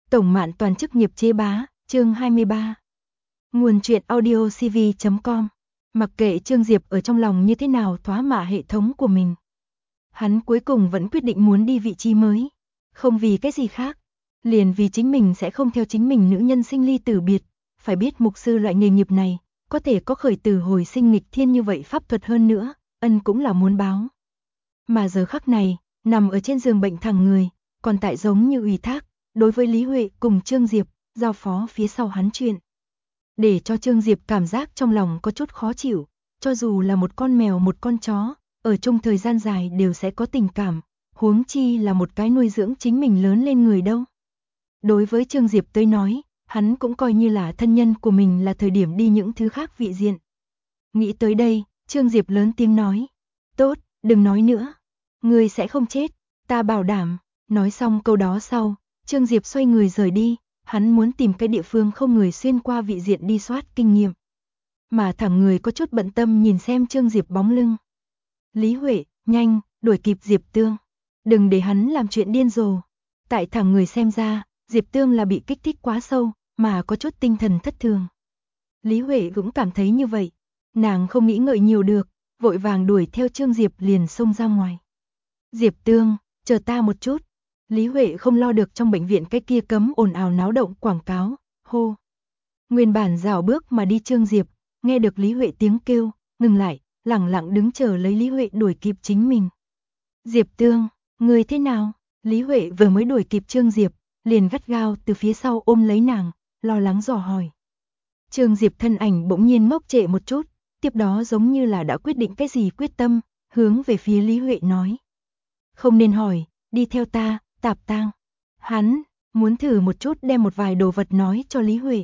Tổng Mạn Toàn chức nghiệp chế bá, chương 23. Nguồn truyện audio cv.com. Mặc kệ Trương Diệp ở trong lòng như thế nào thoá mạ hệ thống của mình, hắn cuối cùng vẫn quyết định muốn đi vị trí mới. Không vì cái gì khác, liền vì chính mình sẽ không theo chính mình nữ nhân sinh ly tử biệt. Phải biết mục sư loại nghề nghiệp này, có thể có khởi tử hồi sinh nghịch thiên như vậy pháp thuật hơn nữa, ân cũng là muốn báo. Mà giờ khắc này, nằm ở trên giường bệnh thẳng người, còn tại giống như ủy thác, đối với Lý Huệ cùng Trương Diệp, giao phó phía sau hắn chuyện. Để cho Trương Diệp cảm giác trong lòng có chút khó chịu, cho dù là một con mèo một con chó, ở chung thời gian dài đều sẽ có tình cảm, huống chi là một cái nuôi dưỡng chính mình lớn lên người đâu. Đối với Trương Diệp tới nói, hắn cũng coi như là thân nhân của mình, là thời điểm đi những thứ khác vị diện. Nghĩ tới đây, Trương Diệp lớn tiếng nói, tốt, đừng nói nữa, ngươi sẽ không chết, ta bảo đảm. Nói xong câu đó sau, Trương Diệp xoay người rời đi, hắn muốn tìm cái địa phương không người xuyên qua vị diện đi soát kinh nghiệm. Mà thẳng người có chút bận tâm nhìn xem Trương Diệp bóng lưng. Lý Huệ, nhanh, đuổi kịp Diệp Tương. Đừng để hắn làm chuyện điên rồ. Tại thẳng người xem ra, Diệp Tương là bị kích thích quá sâu, mà có chút tinh thần thất thường. Lý Huệ cũng cảm thấy như vậy. Nàng không nghĩ ngợi nhiều được, vội vàng đuổi theo Trương Diệp liền xông ra ngoài. Diệp Tương, chờ ta một chút. Lý Huệ không lo được trong bệnh viện cái kia cấm ồn ào náo động quảng cáo, hô. Nguyên bản rảo bước mà đi Trương Diệp, nghe được Lý Huệ tiếng kêu, ngừng lại, lẳng lặng đứng chờ lấy Lý Huệ đuổi kịp chính mình. Diệp Tương, người thế nào? Lý Huệ vừa mới đuổi kịp Trương Diệp, liền gắt gao từ phía sau ôm lấy nàng, lo lắng dò hỏi. Trương Diệp thân ảnh bỗng nhiên ngốc trệ một chút, tiếp đó giống như là đã quyết định cái gì quyết tâm, hướng về phía Lý Huệ nói. Không nên hỏi, đi theo ta, Tạp Tang. Hắn muốn thử một chút đem một vài đồ vật nói cho Lý Huệ.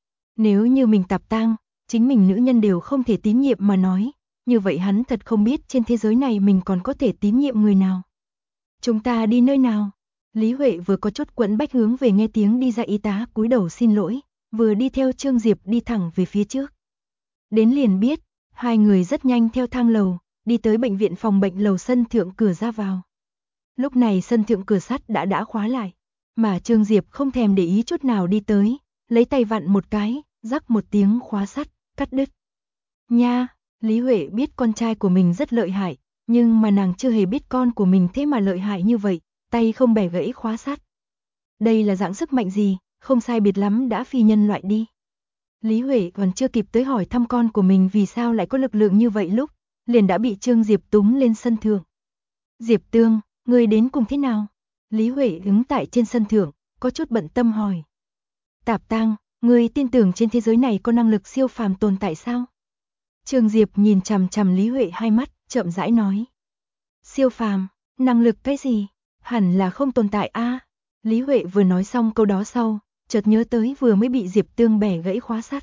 Nếu như mình Tạp Tang, chính mình nữ nhân đều không thể tín nhiệm mà nói, như vậy hắn thật không biết trên thế giới này mình còn có thể tín nhiệm người nào. Chúng ta đi nơi nào? Lý Huệ vừa có chút quẫn bách hướng về nghe tiếng đi ra y tá cúi đầu xin lỗi, vừa đi theo Trương Diệp đi thẳng về phía trước. Đến liền biết, hai người rất nhanh theo thang lầu, đi tới bệnh viện phòng bệnh lầu sân thượng cửa ra vào. Lúc này sân thượng cửa sắt đã khóa lại, mà Trương Diệp không thèm để ý chút nào đi tới, lấy tay vặn một cái, rắc một tiếng khóa sắt, cắt đứt. Nha, Lý Huệ biết con trai của mình rất lợi hại, nhưng mà nàng chưa hề biết con của mình thế mà lợi hại như vậy, tay không bẻ gãy khóa sắt. Đây là dạng sức mạnh gì, không sai biệt lắm đã phi nhân loại đi. Lý Huệ còn chưa kịp tới hỏi thăm con của mình vì sao lại có lực lượng như vậy lúc, liền đã bị Trương Diệp túm lên sân thượng. Diệp Tương, ngươi đến cùng thế nào? Lý Huệ đứng tại trên sân thượng, có chút bận tâm hỏi. Tạp Tang, ngươi tin tưởng trên thế giới này có năng lực siêu phàm tồn tại sao? Trương Diệp nhìn chằm chằm Lý Huệ hai mắt, chậm rãi nói. Siêu phàm, năng lực cái gì? Hẳn là không tồn tại a. Lý Huệ vừa nói xong câu đó sau, chợt nhớ tới vừa mới bị Diệp Tương bẻ gãy khóa sắt.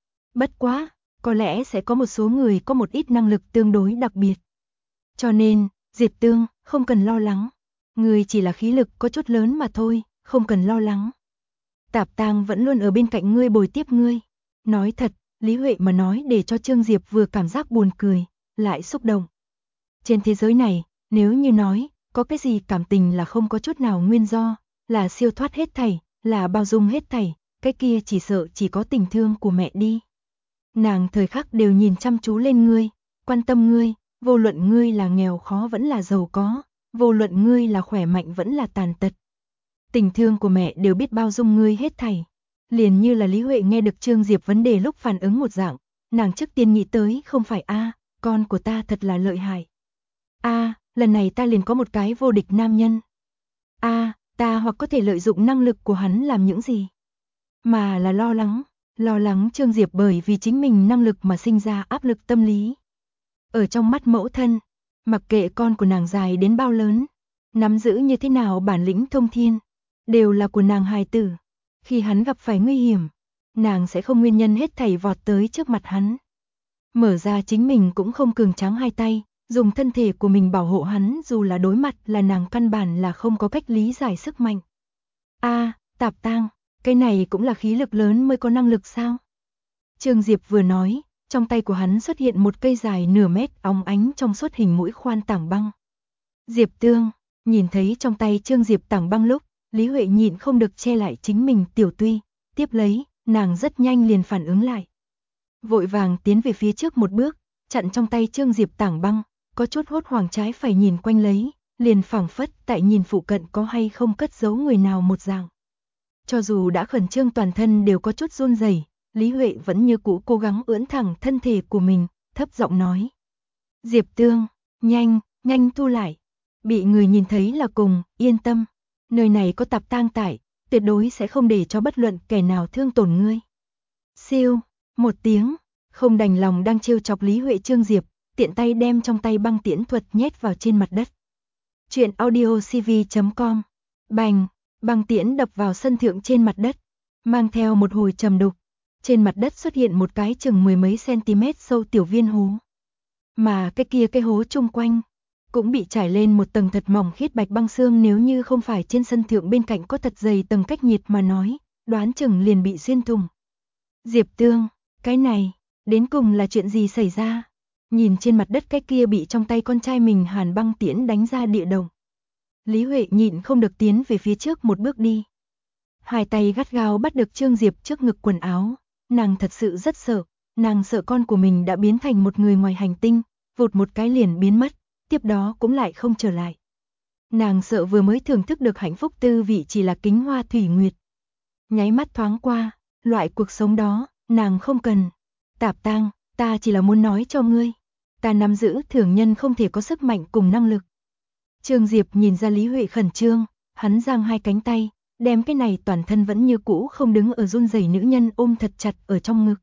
Bất quá, có lẽ sẽ có một số người có một ít năng lực tương đối đặc biệt. Cho nên, Diệp Tương, không cần lo lắng. Ngươi chỉ là khí lực có chút lớn mà thôi, không cần lo lắng. Tạp Tang vẫn luôn ở bên cạnh ngươi bồi tiếp ngươi. Nói thật, Lý Huệ mà nói để cho Trương Diệp vừa cảm giác buồn cười, lại xúc động. Trên thế giới này, nếu như nói, có cái gì cảm tình là không có chút nào nguyên do, là siêu thoát hết thảy, là bao dung hết thảy, cái kia chỉ sợ chỉ có tình thương của mẹ đi. Nàng thời khắc đều nhìn chăm chú lên ngươi, quan tâm ngươi, vô luận ngươi là nghèo khó vẫn là giàu có, vô luận ngươi là khỏe mạnh vẫn là tàn tật. Tình thương của mẹ đều biết bao dung ngươi hết thảy. Liền như là Lý Huệ nghe được Trương Diệp vấn đề lúc phản ứng một dạng, nàng trước tiên nghĩ tới không phải con của ta thật là lợi hại. Lần này ta liền có một cái vô địch nam nhân. Ta hoặc có thể lợi dụng năng lực của hắn làm những gì. Mà là lo lắng Trương Diệp bởi vì chính mình năng lực mà sinh ra áp lực tâm lý. Ở trong mắt mẫu thân, mặc kệ con của nàng dài đến bao lớn, nắm giữ như thế nào bản lĩnh thông thiên, đều là của nàng hài tử. Khi hắn gặp phải nguy hiểm, nàng sẽ không nguyên nhân hết thảy vọt tới trước mặt hắn. Mở ra chính mình cũng không cường tráng hai tay, dùng thân thể của mình bảo hộ hắn dù là đối mặt là nàng căn bản là không có cách lý giải sức mạnh. Tạp Tang, cái này cũng là khí lực lớn mới có năng lực sao? Trương Diệp vừa nói, trong tay của hắn xuất hiện một cây dài nửa mét óng ánh trong suốt hình mũi khoan tảng băng. Diệp Tương, nhìn thấy trong tay Trương Diệp tảng băng lúc, Lý Huệ nhịn không được che lại chính mình tiểu tuy, tiếp lấy, nàng rất nhanh liền phản ứng lại. Vội vàng tiến về phía trước một bước, chặn trong tay Trương Diệp tảng băng, có chút hốt hoảng trái phải nhìn quanh lấy, liền phảng phất tại nhìn phụ cận có hay không cất giấu người nào một dạng. Cho dù đã khẩn trương toàn thân đều có chút run rẩy, Lý Huệ vẫn như cũ cố gắng ưỡn thẳng thân thể của mình, thấp giọng nói. Diệp Tương, nhanh, nhanh thu lại. Bị người nhìn thấy là cùng, yên tâm. Nơi này có tạp tang tại, tuyệt đối sẽ không để cho bất luận kẻ nào thương tổn ngươi. Siêu, một tiếng, không đành lòng đang trêu chọc Lý Huệ Trương Diệp, tiện tay đem trong tay băng tiễn thuật nhét vào trên mặt đất. Chuyện audiocv.com. Bành, băng tiễn đập vào sân thượng trên mặt đất, mang theo một hồi trầm đục. Trên mặt đất xuất hiện một cái chừng mười mấy cm sâu tiểu viên hố. Mà cái hố chung quanh cũng bị trải lên một tầng thật mỏng khiết bạch băng xương, nếu như không phải trên sân thượng bên cạnh có thật dày tầng cách nhiệt mà nói, đoán chừng liền bị xuyên thủng. Diệp Tương, cái này, đến cùng là chuyện gì xảy ra? Nhìn trên mặt đất cái kia bị trong tay con trai mình hàn băng tiễn đánh ra địa động. Lý Huệ nhịn không được tiến về phía trước một bước đi. Hai tay gắt gao bắt được Trương Diệp trước ngực quần áo, nàng thật sự rất sợ, nàng sợ con của mình đã biến thành một người ngoài hành tinh, vụt một cái liền biến mất, tiếp đó cũng lại không trở lại. Nàng sợ vừa mới thưởng thức được hạnh phúc tư vị chỉ là kính hoa thủy nguyệt. Nháy mắt thoáng qua, loại cuộc sống đó, nàng không cần. Tạp Tang, ta chỉ là muốn nói cho ngươi, ta nắm giữ thường nhân không thể có sức mạnh cùng năng lực. Trương Diệp nhìn ra Lý Huệ khẩn trương, hắn giang hai cánh tay, đem cái này toàn thân vẫn như cũ không đứng ở run rẩy nữ nhân ôm thật chặt ở trong ngực.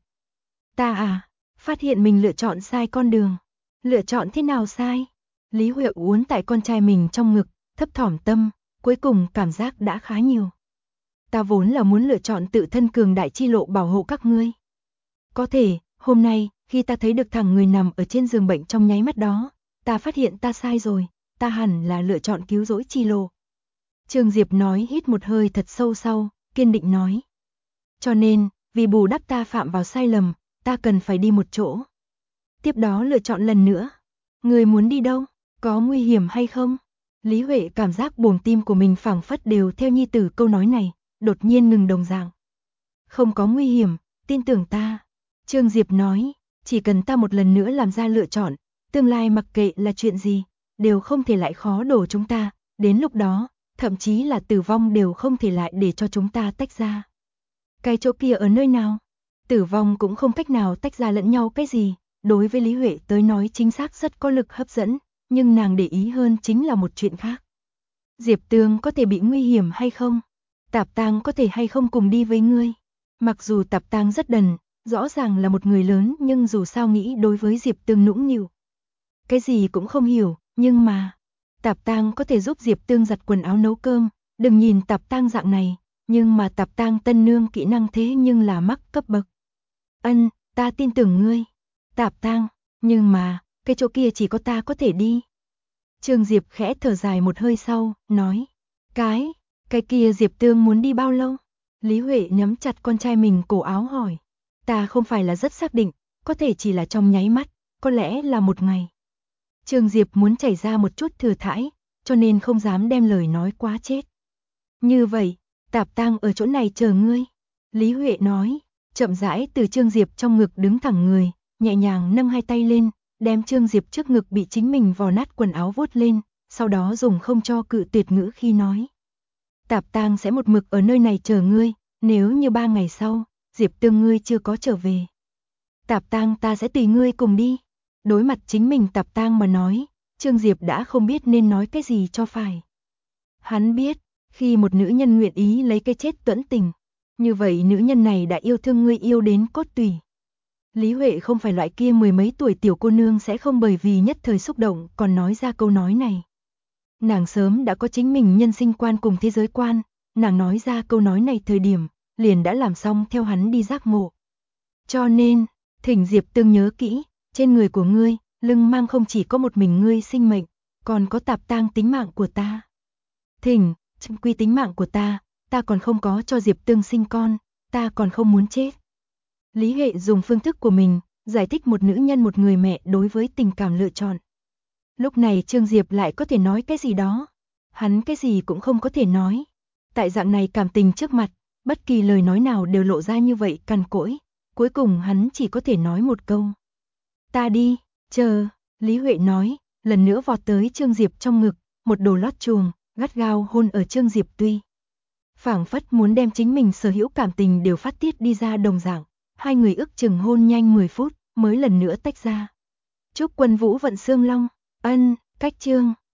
Ta phát hiện mình lựa chọn sai con đường. Lựa chọn thế nào sai? Lý Huệ uốn tại con trai mình trong ngực, thấp thỏm tâm, cuối cùng cảm giác đã khá nhiều. Ta vốn là muốn lựa chọn tự thân cường đại chi lộ bảo hộ các ngươi. Có thể, hôm nay, khi ta thấy được thằng người nằm ở trên giường bệnh trong nháy mắt đó, ta phát hiện ta sai rồi, ta hẳn là lựa chọn cứu rỗi chi lộ. Trương Diệp nói hít một hơi thật sâu sau, kiên định nói. Cho nên, vì bù đắp ta phạm vào sai lầm, ta cần phải đi một chỗ. Tiếp đó lựa chọn lần nữa. Người muốn đi đâu? Có nguy hiểm hay không? Lý Huệ cảm giác buồng tim của mình phảng phất đều theo nhi tử câu nói này, đột nhiên ngừng đồng dạng. Không có nguy hiểm, tin tưởng ta. Trương Diệp nói, chỉ cần ta một lần nữa làm ra lựa chọn, tương lai mặc kệ là chuyện gì, đều không thể lại khó đổ chúng ta, đến lúc đó, thậm chí là tử vong đều không thể lại để cho chúng ta tách ra. Cái chỗ kia ở nơi nào? Tử vong cũng không cách nào tách ra lẫn nhau cái gì, đối với Lý Huệ tới nói chính xác rất có lực hấp dẫn, nhưng nàng để ý hơn chính là một chuyện khác. Diệp Tương có thể bị nguy hiểm hay không? Tạp Tang có thể hay không cùng đi với ngươi? Mặc dù Tạp Tang rất đần, rõ ràng là một người lớn nhưng dù sao nghĩ đối với Diệp Tương nũng nịu. Cái gì cũng không hiểu, nhưng mà Tạp Tang có thể giúp Diệp Tương giặt quần áo nấu cơm, đừng nhìn Tạp Tang dạng này, nhưng mà Tạp Tang tân nương kỹ năng thế nhưng là mắc cấp bậc. Ân, ta tin tưởng ngươi. Tạp Tang, nhưng mà, cái chỗ kia chỉ có ta có thể đi. Trương Diệp khẽ thở dài một hơi sau, nói. Cái kia Diệp Tương muốn đi bao lâu? Lý Huệ nắm chặt con trai mình cổ áo hỏi. Ta không phải là rất xác định, có thể chỉ là trong nháy mắt, có lẽ là một ngày. Trương Diệp muốn chảy ra một chút thừa thãi, cho nên không dám đem lời nói quá chết. Như vậy, Tạp Tang ở chỗ này chờ ngươi. Lý Huệ nói, chậm rãi từ Trương Diệp trong ngực đứng thẳng người, nhẹ nhàng nâng hai tay lên, đem Trương Diệp trước ngực bị chính mình vò nát quần áo vuốt lên, sau đó dùng không cho cự tuyệt ngữ khi nói. Tạp Tang sẽ một mực ở nơi này chờ ngươi, nếu như 3 ngày sau, Diệp Tương ngươi chưa có trở về. Tạp Tang ta sẽ tùy ngươi cùng đi. Đối mặt chính mình Tạp Tang mà nói, Trương Diệp đã không biết nên nói cái gì cho phải. Hắn biết, khi một nữ nhân nguyện ý lấy cái chết tuẫn tình, như vậy nữ nhân này đã yêu thương ngươi yêu đến cốt tủy. Lý Huệ không phải loại kia mười mấy tuổi tiểu cô nương sẽ không bởi vì nhất thời xúc động còn nói ra câu nói này. Nàng sớm đã có chính mình nhân sinh quan cùng thế giới quan, nàng nói ra câu nói này thời điểm, liền đã làm xong theo hắn đi giác ngộ. Cho nên, thỉnh Diệp Tương nhớ kỹ, trên người của ngươi, lưng mang không chỉ có một mình ngươi sinh mệnh, còn có Tạp Tang tính mạng của ta. Thỉnh, quy tính mạng của ta còn không có cho Diệp Tương sinh con, ta còn không muốn chết. Lý Huệ dùng phương thức của mình, giải thích một nữ nhân một người mẹ đối với tình cảm lựa chọn. Lúc này Trương Diệp lại có thể nói cái gì đó? Hắn cái gì cũng không có thể nói. Tại dạng này cảm tình trước mặt, bất kỳ lời nói nào đều lộ ra như vậy cằn cỗi, cuối cùng hắn chỉ có thể nói một câu. Ta đi, chờ, Lý Huệ nói, lần nữa vọt tới Trương Diệp trong ngực, một đồ lót chuồng, gắt gao hôn ở Trương Diệp tuy. Phảng phất muốn đem chính mình sở hữu cảm tình đều phát tiết đi ra đồng dạng, hai người ước chừng hôn nhanh 10 phút, mới lần nữa tách ra. Chúc Quân Vũ vận xương long, ân, cách chương.